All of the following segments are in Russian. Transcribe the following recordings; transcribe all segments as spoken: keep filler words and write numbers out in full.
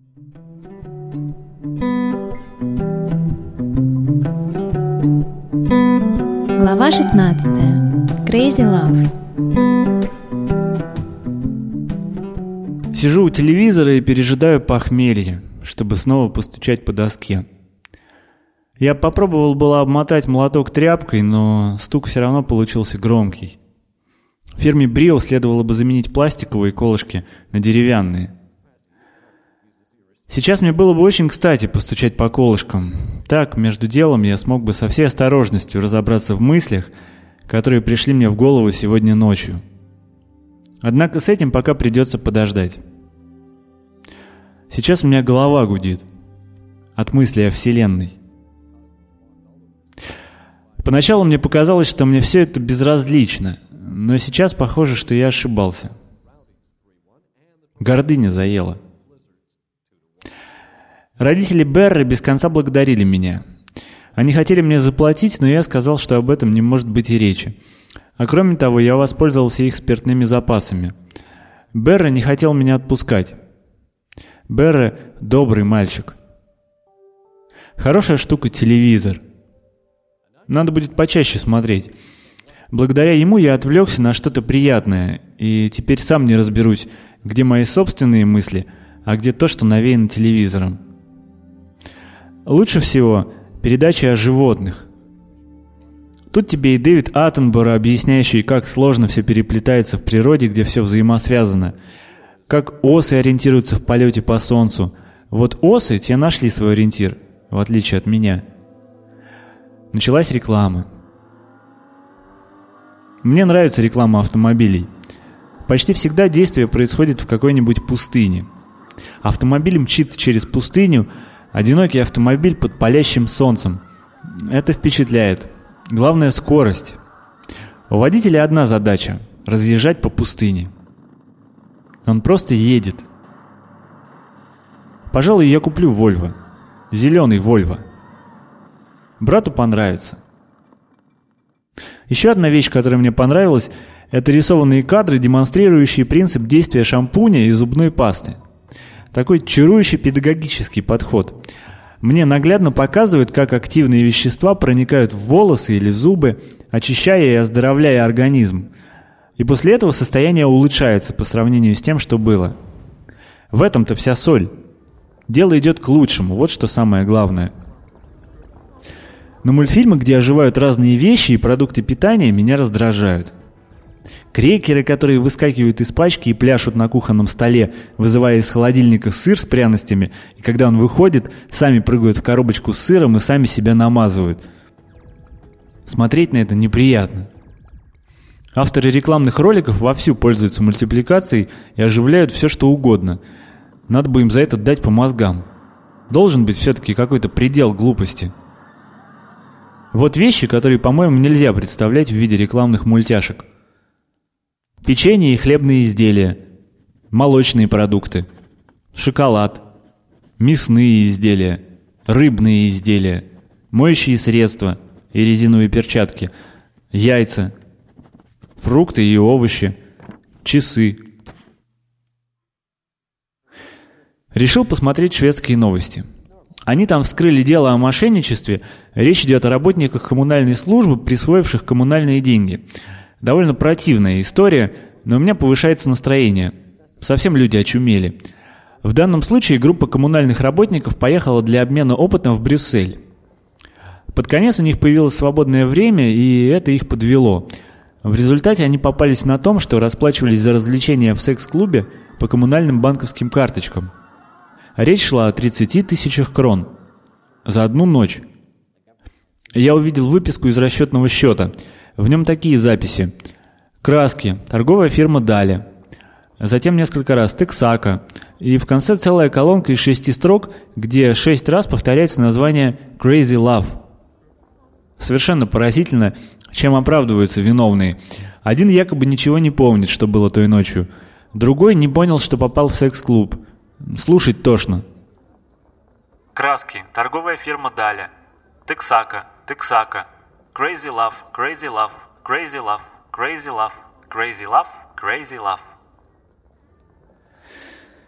Глава шестнадцатая. Crazy Love. Сижу у телевизора и пережидаю похмелье, чтобы снова постучать по доске. Я попробовал было обмотать молоток тряпкой, но стук все равно получился громкий. В фирме Брио следовало бы заменить пластиковые колышки на деревянные. Сейчас мне было бы очень кстати постучать по колышкам. Так, между делом, я смог бы со всей осторожностью разобраться в мыслях, которые пришли мне в голову сегодня ночью. Однако с этим пока придется подождать. Сейчас у меня голова гудит от мыслей о Вселенной. Поначалу мне показалось, что мне все это безразлично, но сейчас похоже, что я ошибался. Гордыня заела. Родители Берры без конца благодарили меня. Они хотели мне заплатить, но я сказал, что об этом не может быть и речи. А кроме того, я воспользовался их спиртными запасами. Берра не хотел меня отпускать. Берра — добрый мальчик. Хорошая штука телевизор. Надо будет почаще смотреть. Благодаря ему я отвлекся на что-то приятное, и теперь сам не разберусь, где мои собственные мысли, а где то, что навеяно телевизором. Лучше всего передачи о животных. Тут тебе и Дэвид Аттенборо, объясняющий, как сложно все переплетается в природе, где все взаимосвязано. Как осы ориентируются в полете по солнцу. Вот осы те нашли свой ориентир, в отличие от меня. Началась реклама. Мне нравится реклама автомобилей. Почти всегда действие происходит в какой-нибудь пустыне. Автомобиль мчится через пустыню, одинокий автомобиль под палящим солнцем. Это впечатляет. Главное — скорость. У водителя одна задача — разъезжать по пустыне. Он просто едет. Пожалуй, я куплю Вольво. Зеленый Вольво. Брату понравится. Еще одна вещь, которая мне понравилась, это рисованные кадры, демонстрирующие принцип действия шампуня и зубной пасты. Такой чарующий педагогический подход. Мне наглядно показывают, как активные вещества проникают в волосы или зубы, очищая и оздоровляя организм. И после этого состояние улучшается по сравнению с тем, что было. В этом-то вся соль. Дело идет к лучшему, вот что самое главное. Но мультфильмы, где оживают разные вещи и продукты питания, меня раздражают. Крекеры, которые выскакивают из пачки и пляшут на кухонном столе, вызывая из холодильника сыр с пряностями, и когда он выходит, сами прыгают в коробочку с сыром и сами себя намазывают. Смотреть на это неприятно. Авторы рекламных роликов вовсю пользуются мультипликацией и оживляют все, что угодно. Надо бы им за это дать по мозгам. Должен быть все-таки какой-то предел глупости. Вот вещи, которые, по-моему, нельзя представлять в виде рекламных мультяшек. Печенье и хлебные изделия, молочные продукты, шоколад, мясные изделия, рыбные изделия, моющие средства и резиновые перчатки, яйца, фрукты и овощи, часы. Решил посмотреть шведские новости. Они там вскрыли дело о мошенничестве. Речь идет о работниках коммунальной службы, присвоивших коммунальные деньги. Довольно противная история, но у меня повышается настроение. Совсем люди очумели. В данном случае группа коммунальных работников поехала для обмена опытом в Брюссель. Под конец у них появилось свободное время, и это их подвело. В результате они попались на том, что расплачивались за развлечения в секс-клубе по коммунальным банковским карточкам. Речь шла о тридцати тысячах крон. За одну ночь. Я увидел выписку из расчетного счета. В нем такие записи. Краски. Торговая фирма Дали. Затем несколько раз Тексака. И в конце целая колонка из шести строк, где шесть раз повторяется название Crazy Love. Совершенно поразительно, чем оправдываются виновные. Один якобы ничего не помнит, что было той ночью. Другой не понял, что попал в секс-клуб. Слушать тошно. Краски. Торговая фирма Дали. Тексака. Тексака. Crazy Love. Crazy Love. Crazy Love. Crazy Love. Crazy Love. Crazy Love.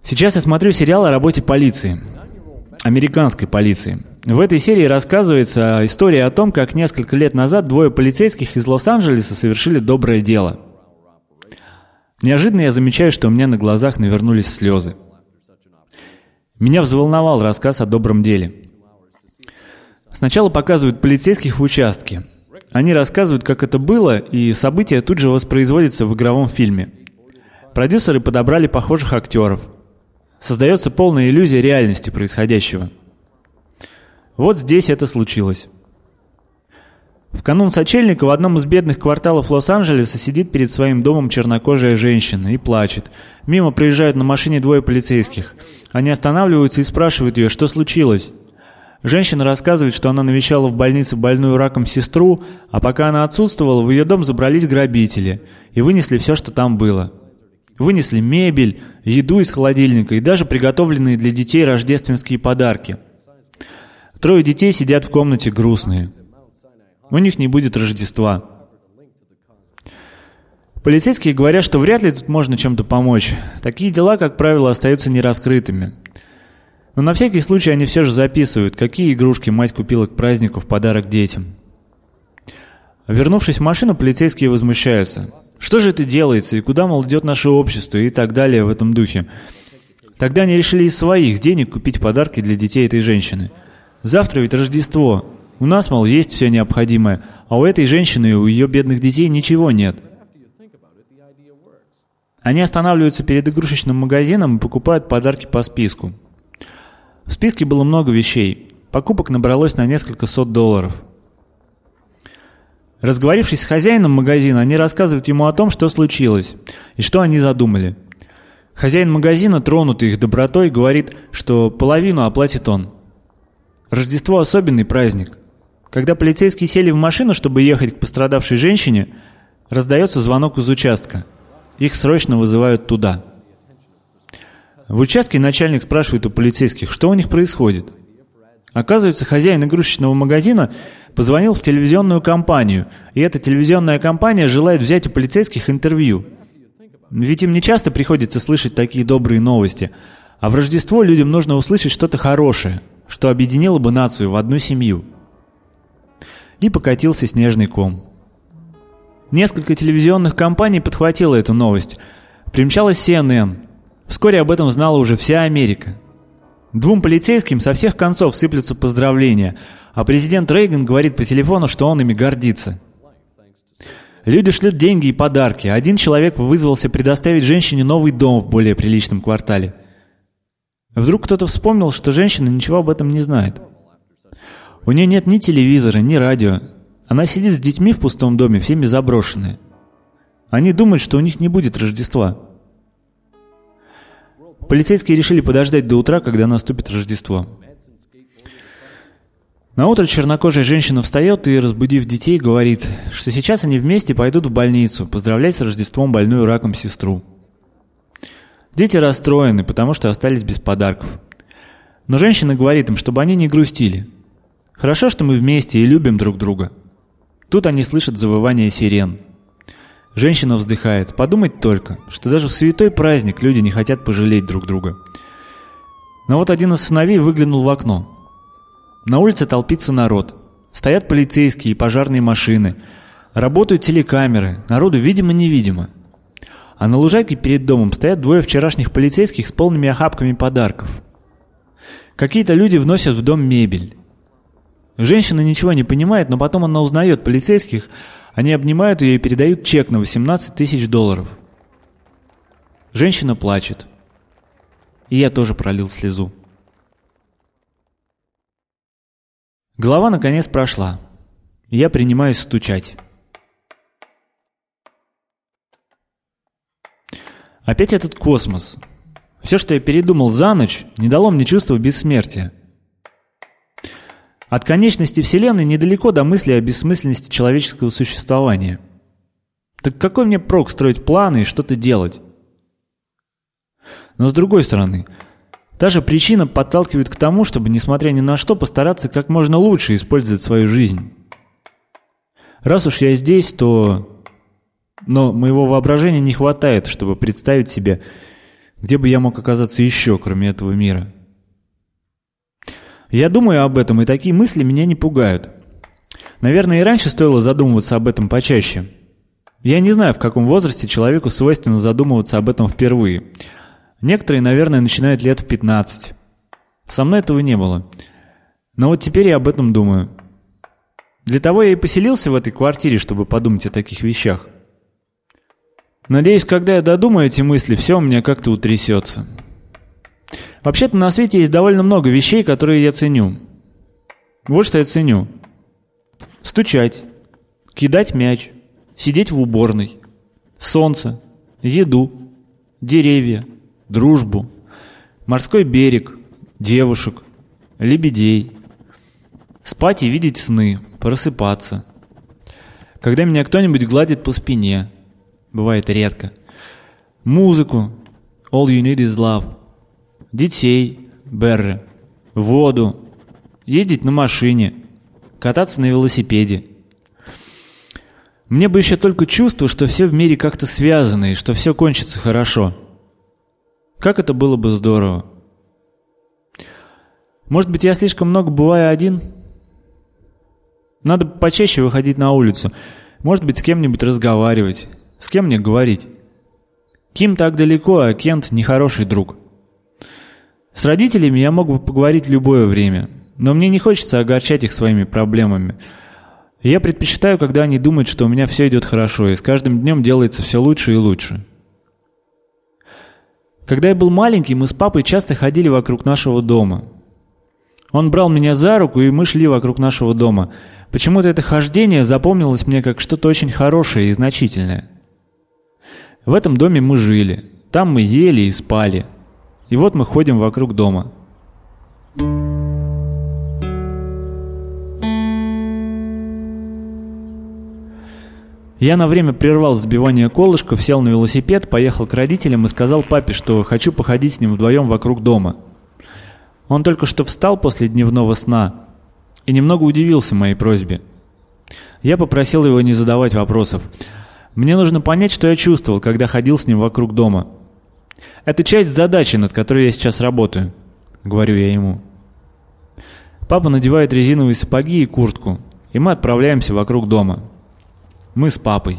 Сейчас я смотрю сериал о работе полиции, американской полиции. В этой серии рассказывается история о том, как несколько лет назад двое полицейских из Лос-Анджелеса совершили доброе дело. Неожиданно я замечаю, что у меня на глазах навернулись слезы. Меня взволновал рассказ о добром деле. Сначала показывают полицейских в участке. Они рассказывают, как это было, и события тут же воспроизводятся в игровом фильме. Продюсеры подобрали похожих актеров. Создается полная иллюзия реальности происходящего. Вот здесь это случилось. В канун сочельника в одном из бедных кварталов Лос-Анджелеса сидит перед своим домом чернокожая женщина и плачет. Мимо проезжают на машине двое полицейских. Они останавливаются и спрашивают ее, что случилось. Женщина рассказывает, что она навещала в больнице больную раком сестру, а пока она отсутствовала, в ее дом забрались грабители и вынесли все, что там было. Вынесли мебель, еду из холодильника и даже приготовленные для детей рождественские подарки. Трое детей сидят в комнате грустные. У них не будет Рождества. Полицейские говорят, что вряд ли тут можно чем-то помочь. Такие дела, как правило, остаются нераскрытыми. Но на всякий случай они все же записывают, какие игрушки мать купила к празднику в подарок детям. Вернувшись в машину, полицейские возмущаются. Что же это делается, и куда, мол, идет наше общество, и так далее в этом духе. Тогда они решили из своих денег купить подарки для детей этой женщины. Завтра ведь Рождество. У нас, мол, есть все необходимое, а у этой женщины и у ее бедных детей ничего нет. Они останавливаются перед игрушечным магазином и покупают подарки по списку. В списке было много вещей. Покупок набралось на несколько сот долларов. Разговорившись с хозяином магазина, они рассказывают ему о том, что случилось и что они задумали. Хозяин магазина, тронутый их добротой, говорит, что половину оплатит он. Рождество – особенный праздник. Когда полицейские сели в машину, чтобы ехать к пострадавшей женщине, раздается звонок из участка. Их срочно вызывают туда. В участке начальник спрашивает у полицейских, что у них происходит. Оказывается, хозяин игрушечного магазина позвонил в телевизионную компанию, и эта телевизионная компания желает взять у полицейских интервью. Ведь им не часто приходится слышать такие добрые новости, а в Рождество людям нужно услышать что-то хорошее, что объединило бы нацию в одну семью. И покатился снежный ком. Несколько телевизионных компаний подхватило эту новость. Примчалась си эн эн. Вскоре об этом знала уже вся Америка. Двум полицейским со всех концов сыплются поздравления, а президент Рейган говорит по телефону, что он ими гордится. Люди шлют деньги и подарки. Один человек вызвался предоставить женщине новый дом в более приличном квартале. Вдруг кто-то вспомнил, что женщина ничего об этом не знает. У нее нет ни телевизора, ни радио. Она сидит с детьми в пустом доме, всеми заброшенная. Они думают, что у них не будет Рождества. Полицейские решили подождать до утра, когда наступит Рождество. Наутро чернокожая женщина встает и, разбудив детей, говорит, что сейчас они вместе пойдут в больницу поздравлять с Рождеством больную раком сестру. Дети расстроены, потому что остались без подарков. Но женщина говорит им, чтобы они не грустили. Хорошо, что мы вместе и любим друг друга. Тут они слышат завывание сирен. Женщина вздыхает. Подумать только, что даже в святой праздник люди не хотят пожалеть друг друга. Но вот один из сыновей выглянул в окно. На улице толпится народ. Стоят полицейские и пожарные машины. Работают телекамеры. Народу видимо-невидимо. А на лужайке перед домом стоят двое вчерашних полицейских с полными охапками подарков. Какие-то люди вносят в дом мебель. Женщина ничего не понимает, но потом она узнает полицейских. Они обнимают ее и передают чек на восемнадцать тысяч долларов. Женщина плачет. И я тоже пролил слезу. Голова наконец прошла. И я принимаюсь стучать. Опять этот космос. Все, что я передумал за ночь, не дало мне чувства бессмертия. От конечности Вселенной недалеко до мысли о бессмысленности человеческого существования. Так какой мне прок строить планы и что-то делать? Но с другой стороны, та же причина подталкивает к тому, чтобы, несмотря ни на что, постараться как можно лучше использовать свою жизнь. Раз уж я здесь, то... Но моего воображения не хватает, чтобы представить себе Где бы я мог оказаться еще, кроме этого мира? Я думаю об этом, и такие мысли меня не пугают. Наверное, и раньше стоило задумываться об этом почаще. Я не знаю, в каком возрасте человеку свойственно задумываться об этом впервые. Некоторые, наверное, начинают лет в пятнадцать. Со мной этого не было. Но вот теперь я об этом думаю. Для того я и поселился в этой квартире, чтобы подумать о таких вещах. Надеюсь, когда я додумаю эти мысли, все у меня как-то утрясется. Вообще-то на свете есть довольно много вещей, которые я ценю. Вот что я ценю. Стучать, кидать мяч, сидеть в уборной, солнце, еду, деревья, дружбу, морской берег, девушек, лебедей, спать и видеть сны, просыпаться. Когда меня кто-нибудь гладит по спине, бывает редко, музыку, All You Need Is Love, детей, Берры, воду, ездить на машине, кататься на велосипеде. Мне бы еще только чувство, что все в мире как-то связано и что все кончится хорошо. Как это было бы здорово. Может быть, я слишком много бываю один? Надо почаще выходить на улицу. Может быть, с кем-нибудь разговаривать. С кем мне говорить? Ким так далеко, а Кент нехороший друг. С родителями я мог бы поговорить в любое время, но мне не хочется огорчать их своими проблемами. Я предпочитаю, когда они думают, что у меня все идет хорошо, и с каждым днем делается все лучше и лучше. Когда я был маленький, мы с папой часто ходили вокруг нашего дома. Он брал меня за руку, и мы шли вокруг нашего дома. Почему-то это хождение запомнилось мне как что-то очень хорошее и значительное. В этом доме мы жили, там мы ели и спали. И вот мы ходим вокруг дома. Я на время прервал взбивание колышков, сел на велосипед, поехал к родителям и сказал папе, что хочу походить с ним вдвоем вокруг дома. Он только что встал после дневного сна и немного удивился моей просьбе. Я попросил его не задавать вопросов. Мне нужно понять, что я чувствовал, когда ходил с ним вокруг дома. Это часть задачи, над которой я сейчас работаю, говорю я ему. Папа надевает резиновые сапоги и куртку, и мы отправляемся вокруг дома. Мы с папой.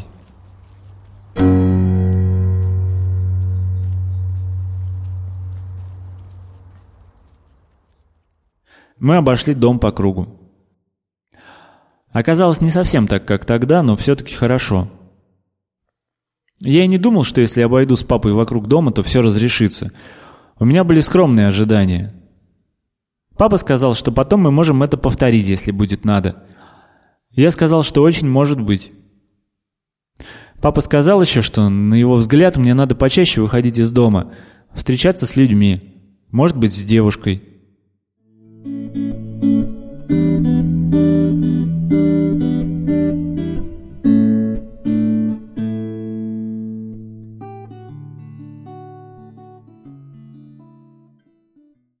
Мы обошли дом по кругу. Оказалось, не совсем так, как тогда, но все-таки хорошо. Я и не думал, что если я обойду с папой вокруг дома, то все разрешится. У меня были скромные ожидания. Папа сказал, что потом мы можем это повторить, если будет надо. Я сказал, что очень может быть. Папа сказал еще, что, на его взгляд, мне надо почаще выходить из дома, встречаться с людьми, может быть, с девушкой.